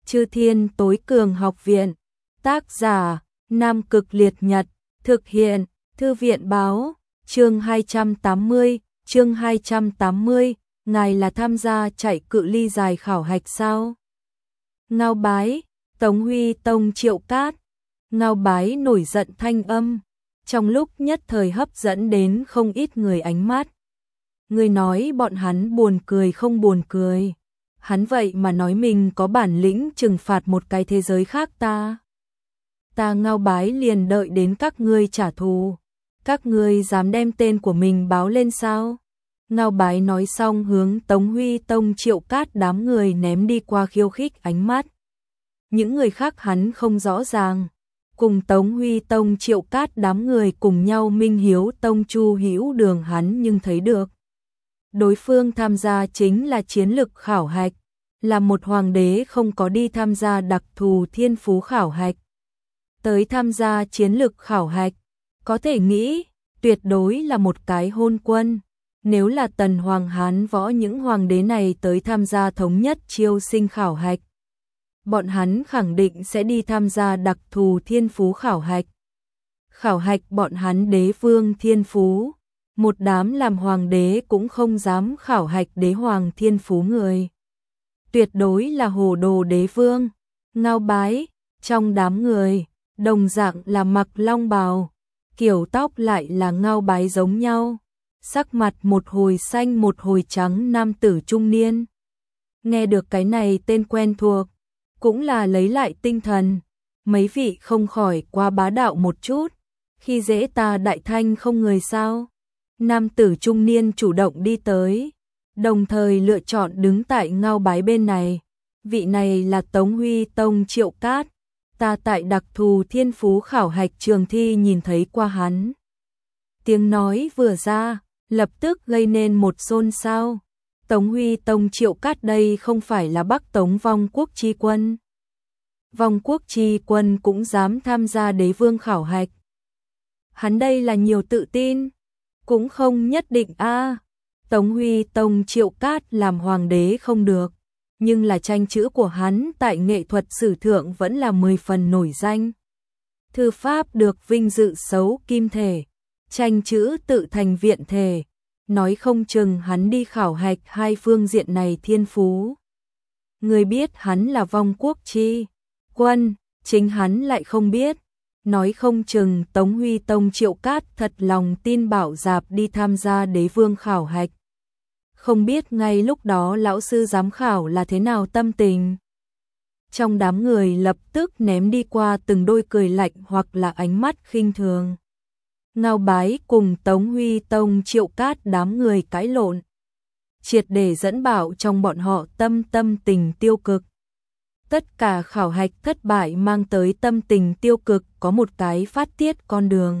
Chư Thiên Tối Cường Học Viện. Tác giả: Nam Cực Liệt Nhật. Thực hiện: Thư viện báo. Chương 280. Chương 280. Ngài là tham gia chạy cự ly dài khảo hạch sao? Ngao Bái, Tống Huy Tông Triệu Cát. Ngao Bái nổi giận thanh âm, trong lúc nhất thời hấp dẫn đến không ít người ánh mắt. Người nói bọn hắn buồn cười không buồn cười. Hắn vậy mà nói mình có bản lĩnh trừng phạt một cái thế giới khác ta. Ta Ngao Bái liền đợi đến các ngươi trả thù. Các ngươi dám đem tên của mình báo lên sao? Ngao Bái nói xong hướng Tống Huy Tông Triệu Cát đám người ném đi qua khiêu khích ánh mắt. Những người khác hắn không rõ ràng. Cùng Tống Huy Tông Triệu Cát đám người cùng nhau Minh Hiếu Tông Chu Hữu Đường hắn nhưng thấy được. Đối phương tham gia chính là chiến lực khảo hạch, là một hoàng đế không có đi tham gia đặc thù thiên phú khảo hạch. Tới tham gia chiến lực khảo hạch, có thể nghĩ, tuyệt đối là một cái hôn quân. Nếu là Tần Hoàng Hán Võ những hoàng đế này tới tham gia thống nhất chiêu sinh khảo hạch, bọn hắn khẳng định sẽ đi tham gia đặc thù thiên phú khảo hạch. Khảo hạch bọn hắn đế vương thiên phú, một đám làm hoàng đế cũng không dám khảo hạch đế hoàng thiên phú người. Tuyệt đối là hồ đồ đế vương. Ngao Bái, trong đám người, đồng dạng là mặc long bào, kiểu tóc lại là Ngao Bái giống nhau. Sắc mặt một hồi xanh một hồi trắng nam tử trung niên. Nghe được cái này tên quen thuộc, cũng là lấy lại tinh thần. Mấy vị không khỏi quá bá đạo một chút, khi dễ ta Đại Thanh không người sao? Nam tử trung niên chủ động đi tới, đồng thời lựa chọn đứng tại Ngao Bái bên này. Vị này là Tống Huy Tông Triệu Cát, ta tại đặc thù thiên phú khảo hạch trường thi nhìn thấy qua hắn. Tiếng nói vừa ra, lập tức gây nên một xôn xao. Tống Huy Tông Triệu Cát đây không phải là Bắc Tống Vong Quốc Chi Quân. Vong Quốc Chi Quân cũng dám tham gia đế vương khảo hạch. Hắn đây là nhiều tự tin, cũng không nhất định a. Tống Huy Tông Triệu Cát làm hoàng đế không được, nhưng là tranh chữ của hắn tại nghệ thuật sử thượng vẫn là 10 phần nổi danh. Thư pháp được vinh dự xấu kim thể, tranh chữ tự thành viện thể, nói không chừng hắn đi khảo hạch hai phương diện này thiên phú. Người biết hắn là Vong Quốc Chi Quân, chính hắn lại không biết. Nói không chừng Tống Huy Tông Triệu Cát thật lòng tin bảo dạp đi tham gia đế vương khảo hạch. Không biết ngay lúc đó lão sư giám khảo là thế nào tâm tình. Trong đám người lập tức ném đi qua từng đôi cười lạnh hoặc là ánh mắt khinh thường. Ngao Bái cùng Tống Huy Tông Triệu Cát đám người cãi lộn, triệt để dẫn bảo trong bọn họ tâm tình tiêu cực. Tất cả khảo hạch thất bại mang tới tâm tình tiêu cực có một cái phát tiết con đường.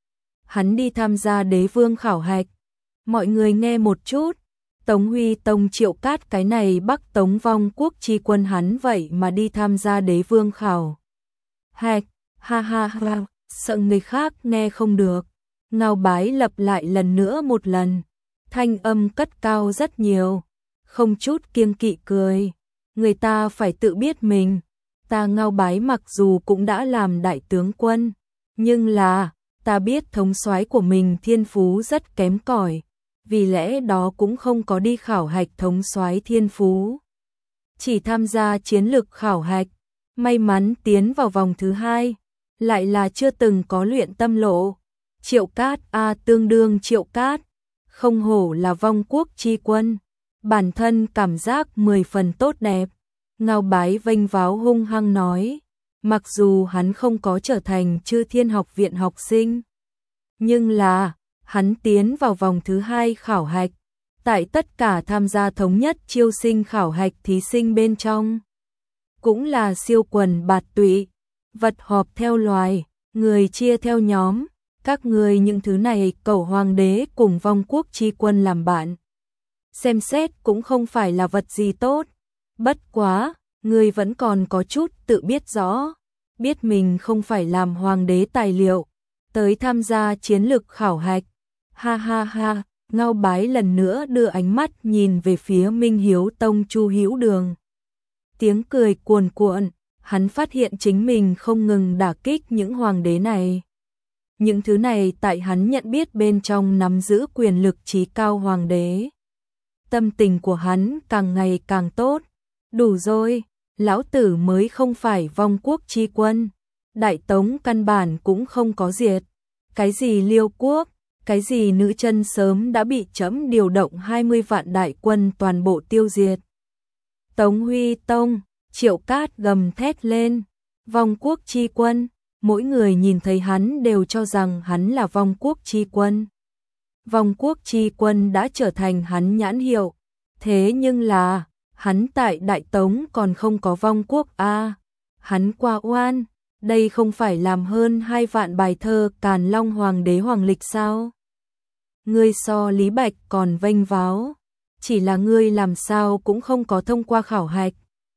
Hắn đi tham gia đế vương khảo hạch. Mọi người nghe một chút, Tống Huy Tông Triệu Cát cái này Bắc Tống Vong Quốc Chi Quân hắn vậy mà đi tham gia đế vương khảo hạch. Ha ha ha, sợ người khác nghe không được. Ngao Bái lặp lại lần nữa một lần, thanh âm cất cao rất nhiều, không chút kiêng kỵ cười. Người ta phải tự biết mình, ta Ngao Bái mặc dù cũng đã làm đại tướng quân, nhưng là, ta biết thống soái của mình thiên phú rất kém cỏi, vì lẽ đó cũng không có đi khảo hạch thống soái thiên phú. Chỉ tham gia chiến lược khảo hạch, may mắn tiến vào vòng thứ hai, lại là chưa từng có luyện tâm lộ. Triệu Cát tương đương Triệu Cát, không hổ là Vong Quốc Chi Quân. Bản thân cảm giác 10 phần tốt đẹp. Ngao Bái vênh váo hung hăng nói, mặc dù hắn không có trở thành Chư Thiên Học Viện học sinh, nhưng là, hắn tiến vào vòng thứ hai khảo hạch, tại tất cả tham gia thống nhất chiêu sinh khảo hạch thí sinh bên trong. Cũng là siêu quần bạt tụy, vật họp theo loài, người chia theo nhóm, các người những thứ này cầu hoàng đế cùng Vong Quốc Chi Quân làm bạn. Xem xét cũng không phải là vật gì tốt, bất quá, người vẫn còn có chút tự biết rõ, biết mình không phải làm hoàng đế tài liệu, tới tham gia chiến lược khảo hạch. Ha ha ha, Ngao Bái lần nữa đưa ánh mắt nhìn về phía Minh Hiếu Tông Chu Hữu Đường. Tiếng cười cuồn cuộn, hắn phát hiện chính mình không ngừng đả kích những hoàng đế này. Những thứ này tại hắn nhận biết bên trong nắm giữ quyền lực chí cao hoàng đế. Tâm tình của hắn càng ngày càng tốt. Đủ rồi, lão tử mới không phải vong quốc chi quân. Đại Tống căn bản cũng không có diệt. Cái gì Liêu quốc, cái gì nữ chân sớm đã bị trẫm điều động 20 vạn đại quân toàn bộ tiêu diệt. Tống Huy Tông, Triệu Cát gầm thét lên. Vong quốc chi quân, mỗi người nhìn thấy hắn đều cho rằng hắn là vong quốc chi quân. Vong quốc chi quân đã trở thành hắn nhãn hiệu. Thế nhưng là, hắn tại Đại Tống còn không có vong quốc a. Hắn quá oan, đây không phải làm hơn 2 vạn bài thơ Càn Long Hoàng đế hoàng lịch sao? Ngươi so Lý Bạch còn vênh váo, chỉ là ngươi làm sao cũng không có thông qua khảo hạch.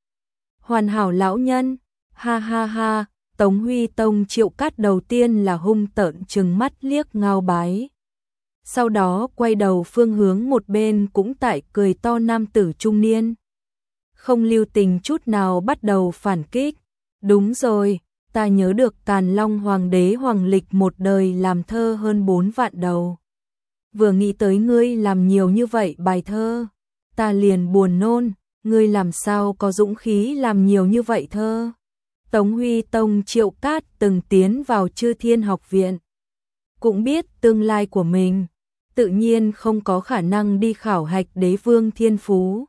Hoàn hảo lão nhân, ha ha ha, Tống Huy Tông Triệu Cát đầu tiên là hung tợn trừng mắt liếc Ngao Bái. Sau đó quay đầu phương hướng một bên cũng tại cười to nam tử trung niên. Không lưu tình chút nào bắt đầu phản kích. Đúng rồi, ta nhớ được Càn Long Hoàng đế hoàng lịch một đời làm thơ hơn 4 vạn đầu. Vừa nghĩ tới ngươi làm nhiều như vậy bài thơ, ta liền buồn nôn, ngươi làm sao có dũng khí làm nhiều như vậy thơ. Tống Huy Tông Triệu Cát từng tiến vào Chư Thiên Học Viện, cũng biết tương lai của mình, tự nhiên không có khả năng đi khảo hạch đế vương thiên phú,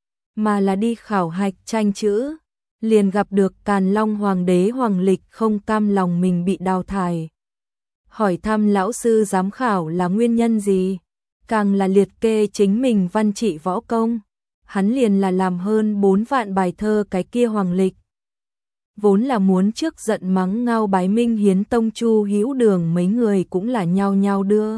mà là đi khảo hạch tranh chữ, liền gặp được Càn Long Hoàng đế hoàng lịch không cam lòng mình bị đào thải. Hỏi thăm lão sư giám khảo là nguyên nhân gì, càng là liệt kê chính mình văn trị võ công, hắn liền là làm hơn 4 vạn bài thơ cái kia hoàng lịch. Vốn là muốn trước giận mắng Ngao Bái Minh Hiến Tông Chu Hữu Đường mấy người cũng là nhao nhao đưa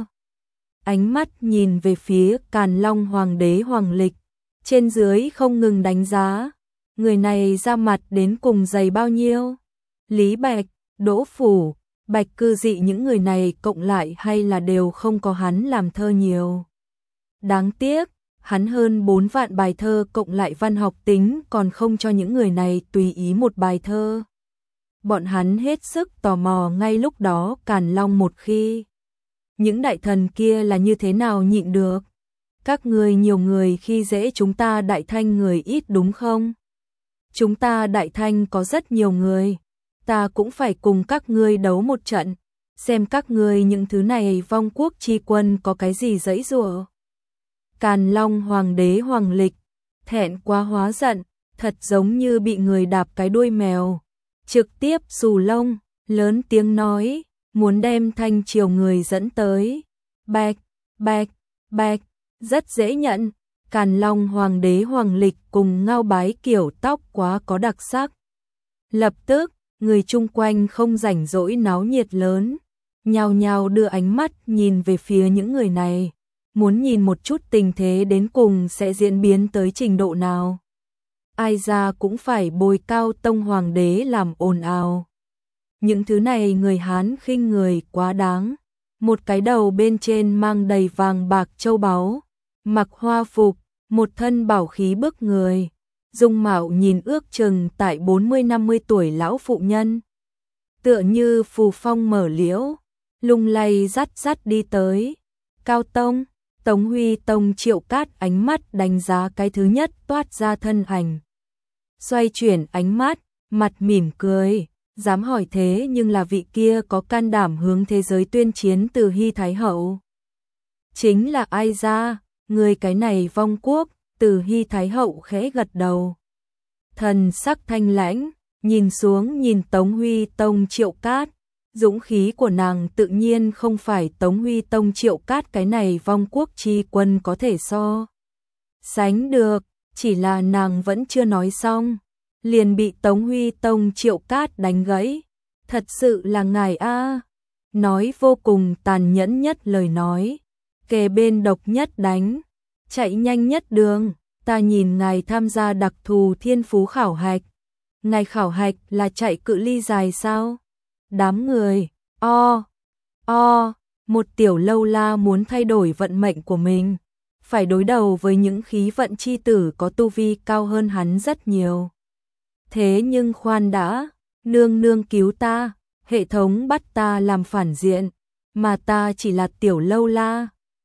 ánh mắt nhìn về phía Càn Long Hoàng đế hoàng lịch, trên dưới không ngừng đánh giá, người này ra mặt đến cùng dày bao nhiêu. Lý Bạch, Đỗ Phủ, Bạch Cư Dị những người này cộng lại hay là đều không có hắn làm thơ nhiều. Đáng tiếc, hắn hơn 4 vạn bài thơ cộng lại văn học tính còn không cho những người này tùy ý một bài thơ. Bọn hắn hết sức tò mò ngay lúc đó Càn Long một khi. Những đại thần kia là như thế nào nhịn được? Các người nhiều người khi dễ chúng ta Đại Thanh người ít đúng không? Chúng ta Đại Thanh có rất nhiều người, ta cũng phải cùng các ngươi đấu một trận, xem các ngươi những thứ này vong quốc chi quân có cái gì giãy giụa. Càn Long Hoàng đế hoàng lịch, thẹn quá hóa giận, thật giống như bị người đạp cái đuôi mèo, trực tiếp xù lông, lớn tiếng nói, muốn đem Thanh triều người dẫn tới. Bạch, bạch, bạch, rất dễ nhận, Càn Long Hoàng đế hoàng lịch cùng Ngao Bái kiểu tóc quá có đặc sắc. Lập tức, người chung quanh không rảnh rỗi náo nhiệt lớn, nhao nhao đưa ánh mắt nhìn về phía những người này, muốn nhìn một chút tình thế đến cùng sẽ diễn biến tới trình độ nào. Ai ra cũng phải bồi cao tông hoàng đế làm ồn ào. Những thứ này người Hán khinh người quá đáng, một cái đầu bên trên mang đầy vàng bạc châu báu, mặc hoa phục, một thân bảo khí bức người, dung mạo nhìn ước chừng tại 40-50 tuổi lão phụ nhân. Tựa như phù phong mở liễu, lung lay dắt dắt đi tới. Cao Tông, Tống Huy Tông Triệu Cát ánh mắt đánh giá cái thứ nhất toát ra thân ảnh. Xoay chuyển ánh mắt, mặt mỉm cười, dám hỏi thế nhưng là vị kia có can đảm hướng thế giới tuyên chiến Từ Hy Thái Hậu. Chính là ai ra, người cái này vong quốc. Từ Hy Thái Hậu khẽ gật đầu. Thần sắc thanh lãnh, nhìn xuống nhìn Tống Huy Tông Triệu Cát. Dũng khí của nàng tự nhiên không phải Tống Huy Tông Triệu Cát cái này vong quốc chi quân có thể so sánh được, chỉ là nàng vẫn chưa nói xong, liền bị Tống Huy Tông Triệu Cát đánh gãy. Thật sự là ngài a, nói vô cùng tàn nhẫn nhất lời nói, kề bên độc nhất đánh, chạy nhanh nhất đường, ta nhìn ngài tham gia đặc thù thiên phú khảo hạch. Ngài khảo hạch là chạy cự ly dài sao? Đám người, một tiểu lâu la muốn thay đổi vận mệnh của mình, phải đối đầu với những khí vận chi tử có tu vi cao hơn hắn rất nhiều. Thế nhưng khoan đã, nương nương cứu ta, hệ thống bắt ta làm phản diện, mà ta chỉ là tiểu lâu la.